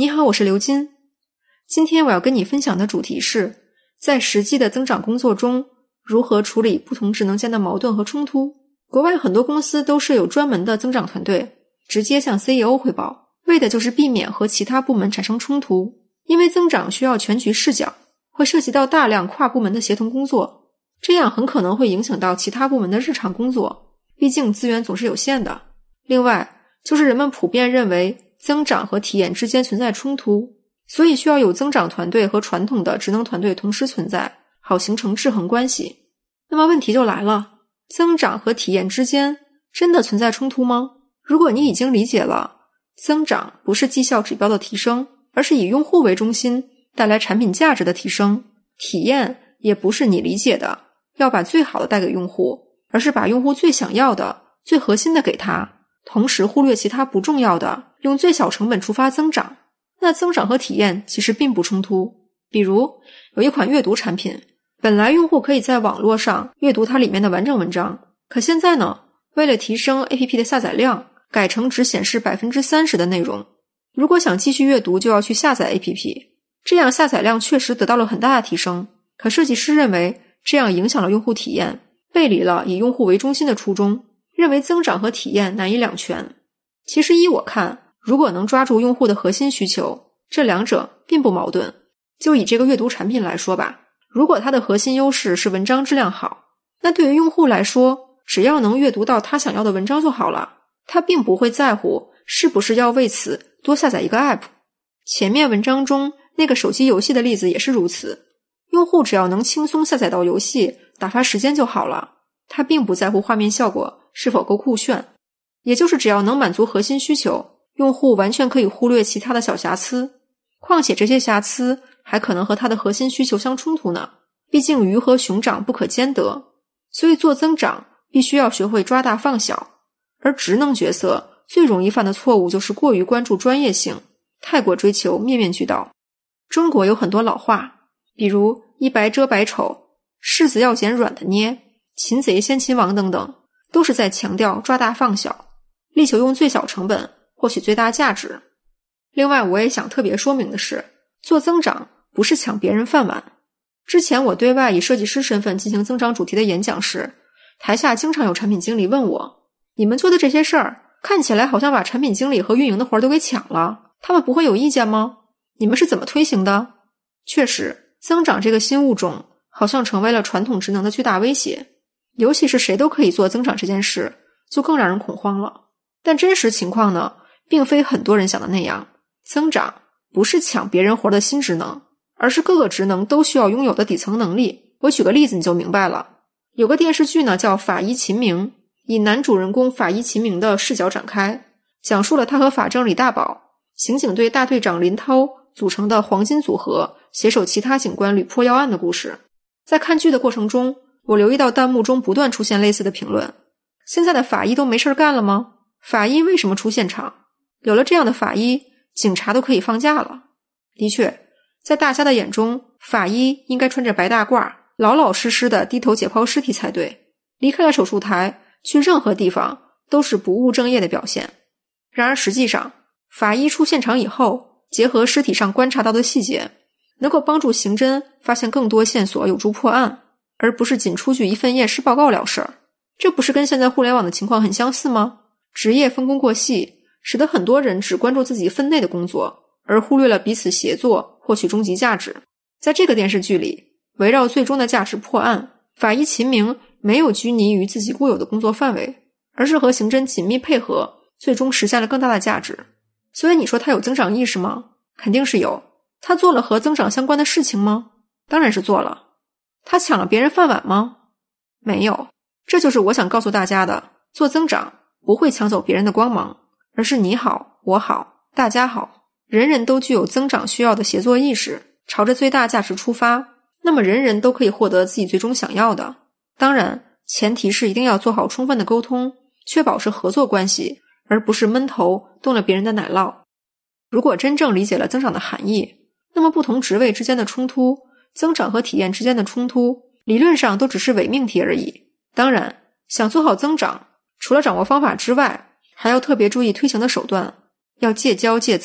你好，我是刘金。今天我要跟你分享的主题是，在实际的增长工作中，如何处理不同职能间的矛盾和冲突。国外很多公司都设有专门的增长团队，直接向 CEO 汇报，为的就是避免和其他部门产生冲突。因为增长需要全局视角，会涉及到大量跨部门的协同工作，这样很可能会影响到其他部门的日常工作，毕竟资源总是有限的。另外，就是人们普遍认为增长和体验之间存在冲突，所以需要有增长团队和传统的职能团队同时存在，好形成制衡关系。那么问题就来了，增长和体验之间真的存在冲突吗？如果你已经理解了，增长不是绩效指标的提升，而是以用户为中心带来产品价值的提升，体验也不是你理解的要把最好的带给用户，而是把用户最想要的、最核心的给他，同时忽略其他不重要的，用最小成本触发增长。那增长和体验其实并不冲突。比如有一款阅读产品，本来用户可以在网络上阅读它里面的完整文章，可现在呢，为了提升 APP 的下载量，改成只显示 30% 的内容。如果想继续阅读，就要去下载 APP， 这样下载量确实得到了很大的提升，可设计师认为这样影响了用户体验，背离了以用户为中心的初衷，认为增长和体验难以两全。其实依我看，如果能抓住用户的核心需求，这两者并不矛盾。就以这个阅读产品来说吧，如果它的核心优势是文章质量好，那对于用户来说，只要能阅读到他想要的文章就好了，他并不会在乎是不是要为此多下载一个 app。 前面文章中那个手机游戏的例子也是如此，用户只要能轻松下载到游戏，打发时间就好了，他并不在乎画面效果是否够酷炫。也就是只要能满足核心需求，用户完全可以忽略其他的小瑕疵，况且这些瑕疵还可能和他的核心需求相冲突呢。毕竟鱼和熊掌不可兼得，所以做增长必须要学会抓大放小。而职能角色最容易犯的错误就是过于关注专业性，太过追求面面俱到。中国有很多老话，比如一白遮百丑、柿子要捡软的捏、擒贼先擒王等等，都是在强调抓大放小，力求用最小成本获取最大价值。另外我也想特别说明的是，做增长不是抢别人饭碗。之前我对外以设计师身份进行增长主题的演讲时，台下经常有产品经理问我，你们做的这些事儿看起来好像把产品经理和运营的活儿都给抢了，他们不会有意见吗？你们是怎么推行的？确实，增长这个新物种好像成为了传统职能的巨大威胁，尤其是谁都可以做增长这件事，就更让人恐慌了。但真实情况呢，并非很多人想的那样。增长不是抢别人活的新职能，而是各个职能都需要拥有的底层能力。我举个例子你就明白了。有个电视剧呢叫《法医秦明》，以男主人公法医秦明的视角展开，讲述了他和法正李大宝、刑警队大队长林涛组成的黄金组合携手其他警官屡破要案的故事。在看剧的过程中，我留意到弹幕中不断出现类似的评论，现在的法医都没事干了吗？法医为什么出现场？有了这样的法医，警察都可以放假了。的确，在大家的眼中，法医应该穿着白大褂，老老实实的低头解剖尸体才对，离开了手术台，去任何地方都是不务正业的表现。然而实际上，法医出现场以后，结合尸体上观察到的细节，能够帮助刑侦发现更多线索，有助破案，而不是仅出具一份验尸报告了事儿。这不是跟现在互联网的情况很相似吗？职业分工过细，使得很多人只关注自己分内的工作，而忽略了彼此协作获取终极价值。在这个电视剧里，围绕最终的价值破案，法医秦明没有拘泥于自己固有的工作范围，而是和刑侦紧密配合，最终实现了更大的价值。所以你说他有增长意识吗？肯定是有。他做了和增长相关的事情吗？当然是做了。他抢了别人饭碗吗？没有。这就是我想告诉大家的，做增长不会抢走别人的光芒，而是你好，我好，大家好，人人都具有增长需要的协作意识，朝着最大价值出发，那么人人都可以获得自己最终想要的。当然，前提是一定要做好充分的沟通，确保是合作关系，而不是闷头动了别人的奶酪。如果真正理解了增长的含义，那么不同职位之间的冲突，增长和体验之间的冲突，理论上都只是伪命题而已。当然，想做好增长，除了掌握方法之外，还要特别注意推行的手段，要戒骄戒躁，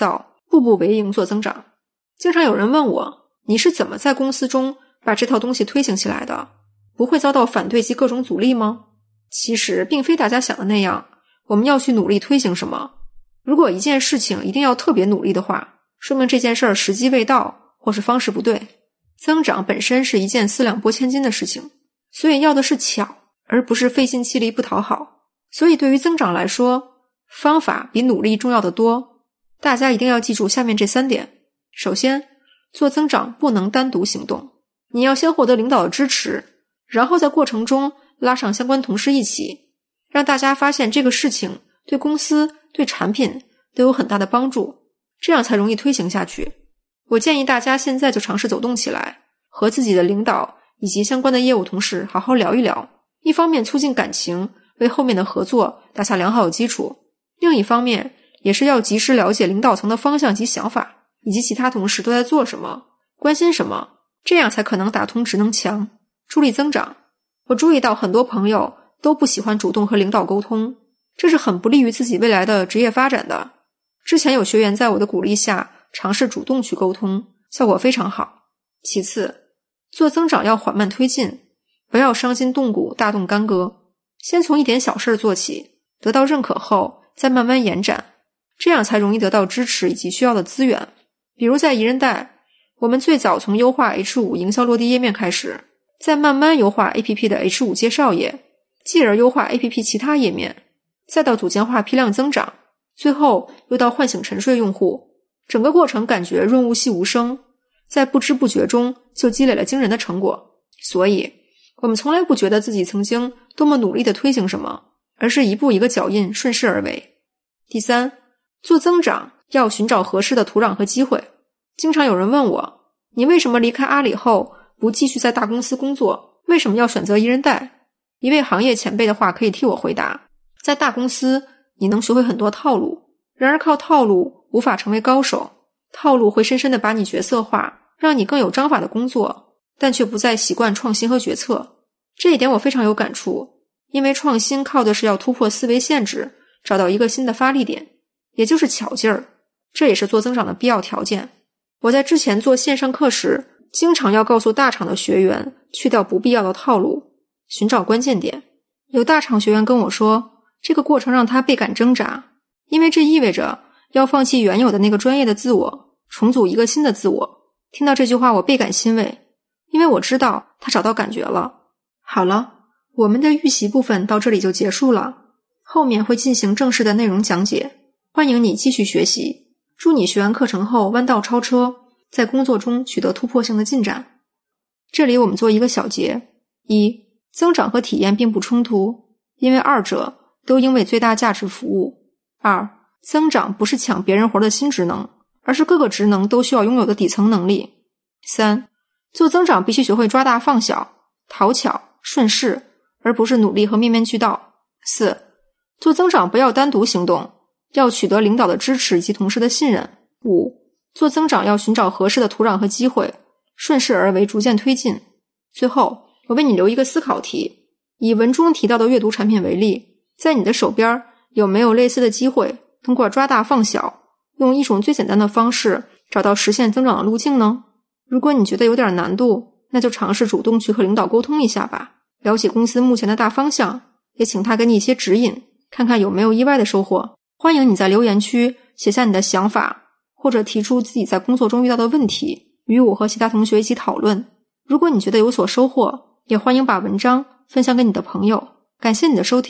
步步为营做增长。经常有人问我，你是怎么在公司中把这套东西推行起来的？不会遭到反对及各种阻力吗？其实并非大家想的那样，我们要去努力推行什么。如果一件事情一定要特别努力的话，说明这件事时机未到，或是方式不对。增长本身是一件四两拨千斤的事情，所以要的是巧，而不是费尽气力不讨好。所以对于增长来说，方法比努力重要得多。大家一定要记住下面这3点。首先，做增长不能单独行动，你要先获得领导的支持，然后在过程中拉上相关同事一起，让大家发现这个事情对公司、对产品都有很大的帮助，这样才容易推行下去。我建议大家现在就尝试走动起来，和自己的领导以及相关的业务同事好好聊一聊，一方面促进感情，为后面的合作打下良好的基础，另一方面也是要及时了解领导层的方向及想法，以及其他同事都在做什么，关心什么，这样才可能打通职能墙，助力增长。我注意到很多朋友都不喜欢主动和领导沟通，这是很不利于自己未来的职业发展的。之前有学员在我的鼓励下尝试主动去沟通，效果非常好。其次，做增长要缓慢推进，不要伤筋动骨大动干戈，先从一点小事做起，得到认可后再慢慢延展，这样才容易得到支持以及需要的资源。比如在宜人贷，我们最早从优化 H5 营销落地页面开始，再慢慢优化 APP 的 H5 介绍页，继而优化 APP 其他页面，再到组件化批量增长，最后又到唤醒沉睡用户，整个过程感觉润物细无声，在不知不觉中就积累了惊人的成果。所以我们从来不觉得自己曾经多么努力地推行什么，而是一步一个脚印，顺势而为。第三，做增长要寻找合适的土壤和机会。经常有人问我，你为什么离开阿里后不继续在大公司工作？为什么要选择宜人贷？一位行业前辈的话可以替我回答，在大公司你能学会很多套路，然而靠套路无法成为高手，套路会深深地把你角色化，让你更有章法的工作，但却不再习惯创新和决策。这一点我非常有感触，因为创新靠的是要突破思维限制，找到一个新的发力点，也就是巧劲儿，这也是做增长的必要条件。我在之前做线上课时，经常要告诉大厂的学员去掉不必要的套路，寻找关键点。有大厂学员跟我说，这个过程让他倍感挣扎，因为这意味着要放弃原有的那个专业的自我，重组一个新的自我。听到这句话我倍感欣慰，因为我知道他找到感觉了。好了，我们的预习部分到这里就结束了，后面会进行正式的内容讲解，欢迎你继续学习。祝你学完课程后弯道超车，在工作中取得突破性的进展。这里我们做一个小结：一、增长和体验并不冲突，因为二者都应为最大价值服务。二、增长不是抢别人活的新职能，而是各个职能都需要拥有的底层能力。三、做增长必须学会抓大放小，讨巧顺势，而不是努力和面面俱到。四、做增长不要单独行动，要取得领导的支持以及同事的信任。五、做增长要寻找合适的土壤和机会，顺势而为，逐渐推进。最后，我为你留一个思考题，以文中提到的阅读产品为例，在你的手边有没有类似的机会，通过抓大放小，用一种最简单的方式找到实现增长的路径呢？如果你觉得有点难度，那就尝试主动去和领导沟通一下吧，了解公司目前的大方向，也请他给你一些指引，看看有没有意外的收获。欢迎你在留言区写下你的想法，或者提出自己在工作中遇到的问题，与我和其他同学一起讨论。如果你觉得有所收获，也欢迎把文章分享给你的朋友。感谢你的收听。